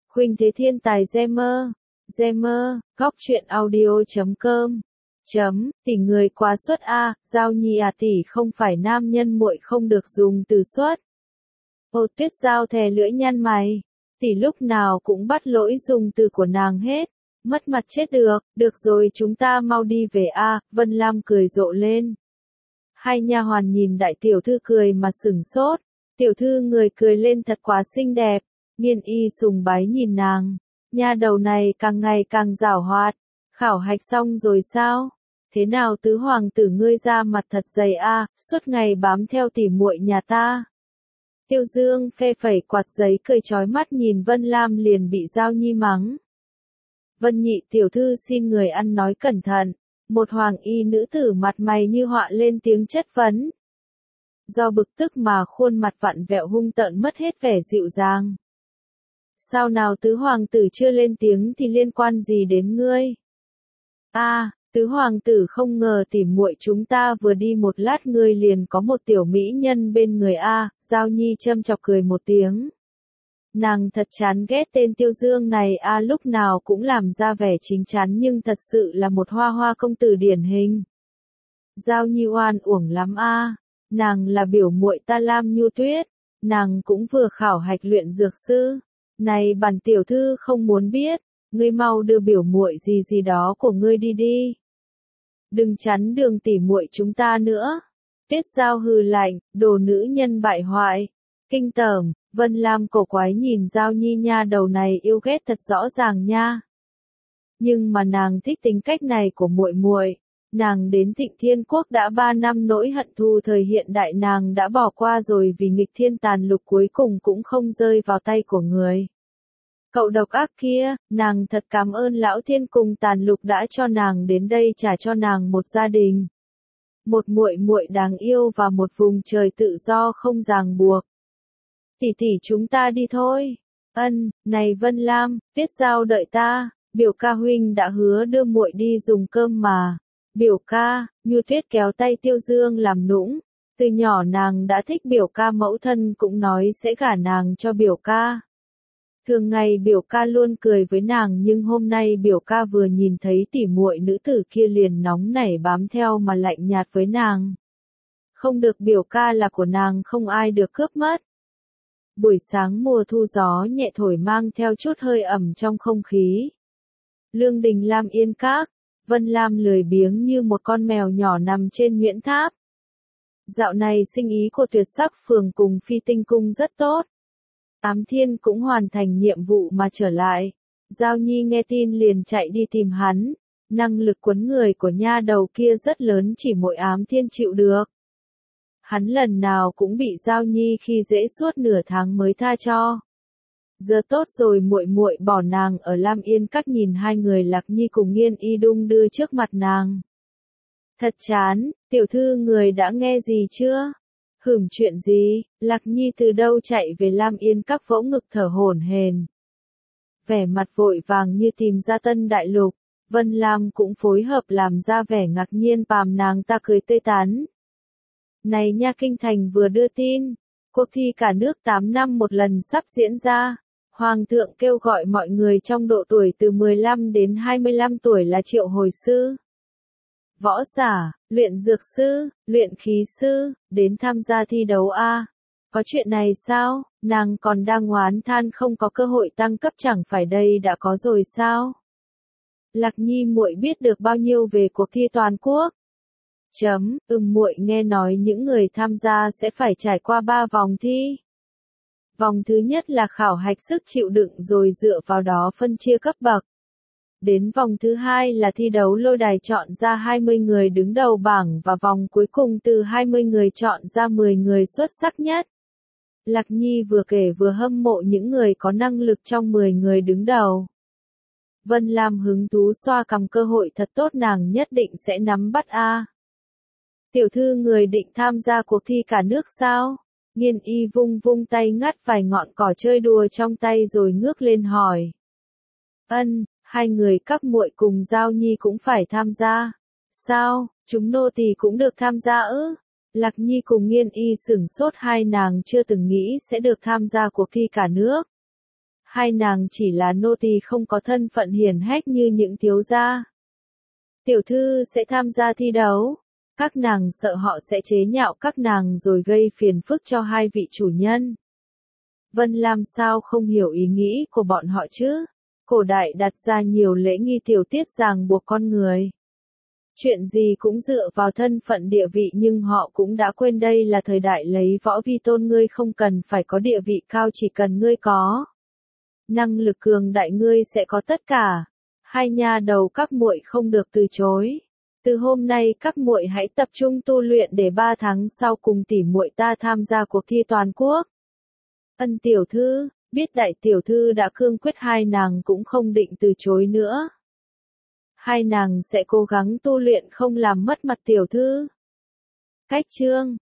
Khuynh Thế Thiên Tài Gamer, góc truyện audio.com. Tỷ người quá xuất a, Giao Nhi à tỷ không phải nam nhân muội không được dùng từ xuất. Ô Tuyết Giao thè lưỡi nhăn mày, tỷ lúc nào cũng bắt lỗi dùng từ của nàng hết, mất mặt chết được rồi chúng ta mau đi về a, Vân Lam cười rộ lên. Hai nha hoàn nhìn đại tiểu thư cười mà sửng sốt, tiểu thư người cười lên thật quá xinh đẹp, Nghiên Y sùng bái nhìn nàng, nha đầu này càng ngày càng giảo hoạt, khảo hạch xong rồi sao? Thế nào tứ hoàng tử ngươi ra mặt thật dày a, suốt ngày bám theo tỉ muội nhà ta. Tiêu Dương phe phẩy quạt giấy cười chói mắt nhìn Vân Lam liền bị Giao Nhi mắng. Vân nhị tiểu thư xin người ăn nói cẩn thận, một hoàng y nữ tử mặt mày như họa lên tiếng chất vấn. Do bực tức mà khuôn mặt vặn vẹo hung tợn mất hết vẻ dịu dàng. Sao nào tứ hoàng tử chưa lên tiếng thì liên quan gì đến ngươi? Tứ hoàng tử không ngờ tỉ muội chúng ta vừa đi một lát ngươi liền có một tiểu mỹ nhân bên người Giao Nhi châm chọc cười một tiếng. Nàng thật chán ghét tên Tiêu Dương này lúc nào cũng làm ra vẻ chính chắn nhưng thật sự là một hoa hoa công tử điển hình. Giao Nhi oan uổng lắm nàng là biểu muội ta Lam Nhu Tuyết, nàng cũng vừa khảo hạch luyện dược sư. Này bản tiểu thư không muốn biết, ngươi mau đưa biểu muội gì đó của ngươi đi. Đừng chắn đường tỉ muội chúng ta nữa. Tuyết Giao hừ lạnh, đồ nữ nhân bại hoại. Kinh tởm, Vân Lam cổ quái nhìn Giao Nhi nha đầu này yêu ghét thật rõ ràng nha. Nhưng mà nàng thích tính cách này của muội. Nàng đến Thịnh Thiên Quốc đã 3 năm nỗi hận thù thời hiện đại nàng đã bỏ qua rồi vì nghịch thiên tàn lục cuối cùng cũng không rơi vào tay của người. Cậu độc ác kia, nàng thật cảm ơn lão thiên cùng tàn lục đã cho nàng đến đây trả cho nàng một gia đình. Một muội đáng yêu và một vùng trời tự do không ràng buộc. Tỷ chúng ta đi thôi. Này Vân Lam, Tuyết Giao đợi ta, biểu ca huynh đã hứa đưa muội đi dùng cơm mà. Biểu ca, Nhu Tuyết kéo tay Tiêu Dương làm nũng, từ nhỏ nàng đã thích biểu ca, mẫu thân cũng nói sẽ gả nàng cho biểu ca. Thường ngày biểu ca luôn cười với nàng nhưng hôm nay biểu ca vừa nhìn thấy tỉ muội nữ tử kia liền nóng nảy bám theo mà lạnh nhạt với nàng. Không được, biểu ca là của nàng không ai được cướp mất. Buổi sáng mùa thu gió nhẹ thổi mang theo chút hơi ẩm trong không khí. Lương đình Lam Yên Các, Vân Lam lười biếng như một con mèo nhỏ nằm trên Nguyễn Tháp. Dạo này sinh ý của Tuyệt Sắc Phường cùng Phi Tinh Cung rất tốt. Ám Thiên cũng hoàn thành nhiệm vụ mà trở lại. Giao Nhi nghe tin liền chạy đi tìm hắn. Năng lực quấn người của nha đầu kia rất lớn, chỉ mỗi Ám Thiên chịu được. Hắn lần nào cũng bị Giao Nhi khi dễ suốt nửa tháng mới tha cho. Giờ tốt rồi, muội bỏ nàng ở Lam Yên Các nhìn hai người Lạc Nhi cùng Nghiên Y đung đưa trước mặt nàng. Thật chán, tiểu thư người đã nghe gì chưa? Chuyện gì? Lạc Nhi từ đâu chạy về Lam Yên Các vỗ ngực thở hổn hển. Vẻ mặt vội vàng như tìm ra tân đại lục, Vân Lam cũng phối hợp làm ra vẻ ngạc nhiên pàm nàng ta cười tươi tắn. Này nha, kinh thành vừa đưa tin, cuộc thi cả nước 8 năm một lần sắp diễn ra. Hoàng thượng kêu gọi mọi người trong độ tuổi từ 15 đến 25 tuổi là triệu hồi sư, võ giả, luyện dược sư, luyện khí sư, đến tham gia thi đấu Có chuyện này sao? Nàng còn đang oán than không có cơ hội tăng cấp, chẳng phải đây đã có rồi sao? Lạc Nhi muội biết được bao nhiêu về cuộc thi toàn quốc? Muội nghe nói những người tham gia sẽ phải trải qua 3 vòng thi. Vòng thứ nhất là khảo hạch sức chịu đựng rồi dựa vào đó phân chia cấp bậc. Đến vòng thứ hai là thi đấu lôi đài chọn ra 20 người đứng đầu bảng và vòng cuối cùng từ 20 người chọn ra 10 người xuất sắc nhất. Lạc Nhi vừa kể vừa hâm mộ những người có năng lực trong 10 người đứng đầu. Vân Lam hứng thú xoa cằm, cơ hội thật tốt, nàng nhất định sẽ nắm bắt Tiểu thư người định tham gia cuộc thi cả nước sao? Nghiên Y vung tay ngắt vài ngọn cỏ chơi đùa trong tay rồi ngước lên hỏi. Hai người các muội cùng Giao Nhi cũng phải tham gia. Sao, chúng nô tỳ cũng được tham gia ư? Lạc Nhi cùng Nghiên Y sửng sốt, hai nàng chưa từng nghĩ sẽ được tham gia cuộc thi cả nước. Hai nàng chỉ là nô tỳ không có thân phận hiển hách như những thiếu gia. Tiểu thư sẽ tham gia thi đấu. Các nàng sợ họ sẽ chế nhạo các nàng rồi gây phiền phức cho hai vị chủ nhân. Vân Lam sao không hiểu ý nghĩ của bọn họ chứ? Cổ đại đặt ra nhiều lễ nghi tiểu tiết ràng buộc con người. Chuyện gì cũng dựa vào thân phận địa vị nhưng họ cũng đã quên đây là thời đại lấy võ vi tôn, ngươi không cần phải có địa vị cao, chỉ cần ngươi có năng lực cường đại ngươi sẽ có tất cả. Hai nha đầu các muội không được từ chối. Từ hôm nay các muội hãy tập trung tu luyện để 3 tháng sau cùng tỷ muội ta tham gia cuộc thi toàn quốc. Ân tiểu thư, biết đại tiểu thư đã cương quyết, hai nàng cũng không định từ chối nữa. Hai nàng sẽ cố gắng tu luyện không làm mất mặt tiểu thư. Cách chương